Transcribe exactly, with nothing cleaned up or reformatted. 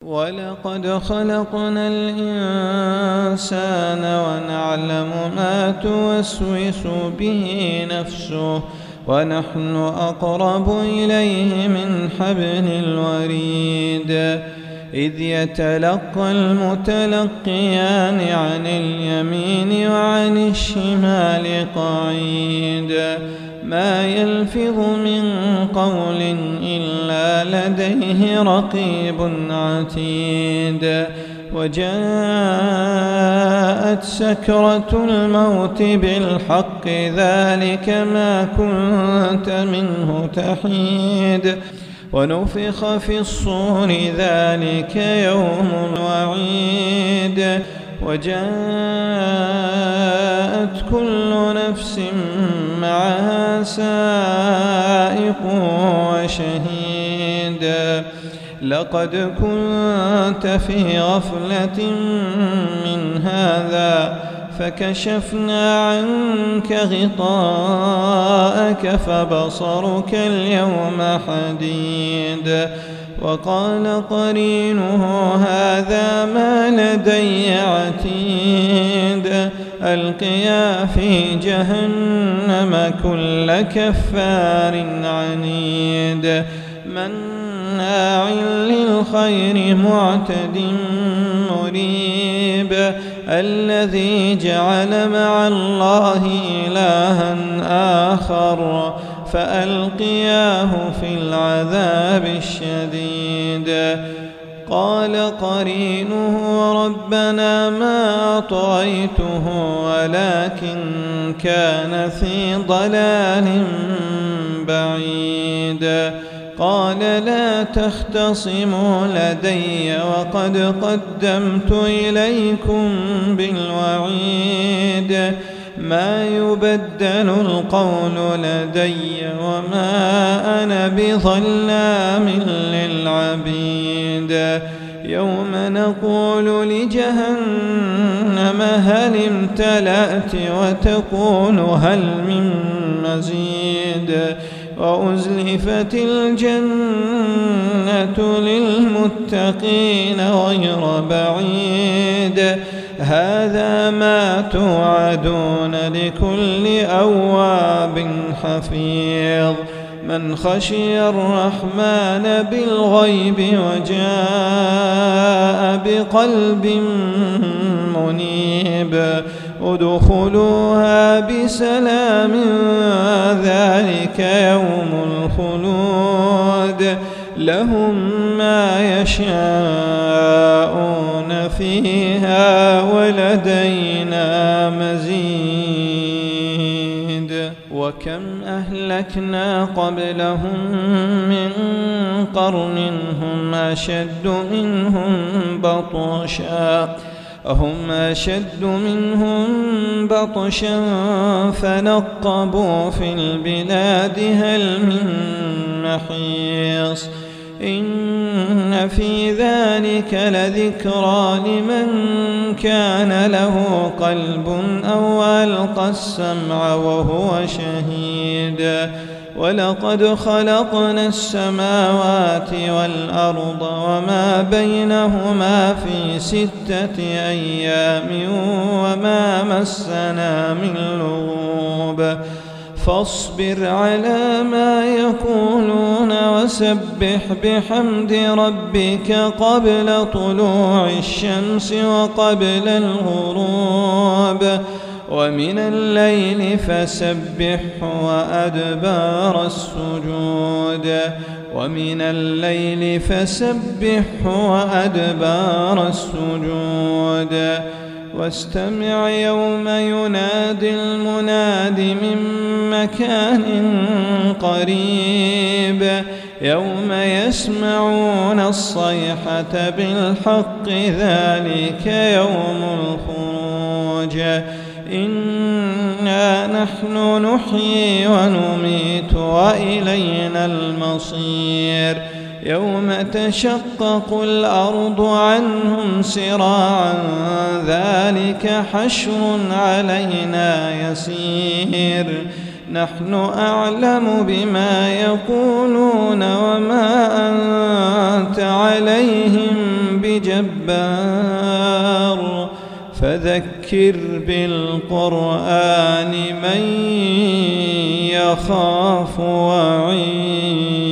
ولقد خلقنا الإنسان ونعلم ما توسوس به نفسه ونحن أقرب إليه من حبل الوريد إذ يتلقى المتلقيان عن اليمين وعن الشمال قعيد ما يلفظ من قول إلا لديه رقيب عتيد وجاءت سكرة الموت بالحق ذلك ما كنت منه تحيد ونفخ في الصور ذلك يوم الوعيد وجاءت كل نفس معها سائق وشهيد لقد كنت في غفلة من هذا فكشفنا عنك غطاءك فبصرك اليوم حديد وقال قرينه هذا ما لدي عتيد ألقيا في جهنم كل كفار عنيد مناع للخير معتد مريب الذي جعل مع الله إلها آخر فألقياه في العذاب الشديد قال قرينه ربنا ما أطغيته ولكن كان في ضلال بعيد قال لا تختصموا لدي وقد قدمت إليكم بالوعيد ما يبدل القول لدي وما أنا بظلام للعبيد يوم نقول لجهنم هل امتلأت وتقول هل من مزيد وأزلفت الجنة للمتقين غير بعيد هذا ما توعدون لكل أواب حفيظ من خشي الرحمن بالغيب وجاء بقلب منيب ادخلوها بسلام ذلك يوم الخلود لهم ما يشاءون فيها ولدينا مزيد وكم أهلكنا قبلهم من قرن هم أشد منهم بطشا هم أشد منهم بطشا فنقبوا في البلاد هل من محيص إن في ذلك لذكرى لمن كان له قلب أو ألقى السمع وهو شهيد ولقد خلقنا السماوات والأرض وما بينهما في ستة أيام وما مسنا من لغوب فاصبر على ما يقولون وسبح بحمد ربك قبل طلوع الشمس وقبل الغروب ومن الليل فسبحه وأدبار السجود ومن الليل فسبحه وأدبار السجود واستمع يوم ينادي المناد من مكان قريب يوم يسمعون الصيحة بالحق ذلك يوم الخروج إنا نحن نحيي ونميت وإلينا المصير يوم تشقق الأرض عنهم سراعا ذلك حشر علينا يسير نحن أعلم بما يقولون وما أنت عليهم جبار فذكر بالقرآن من يخاف وعيد.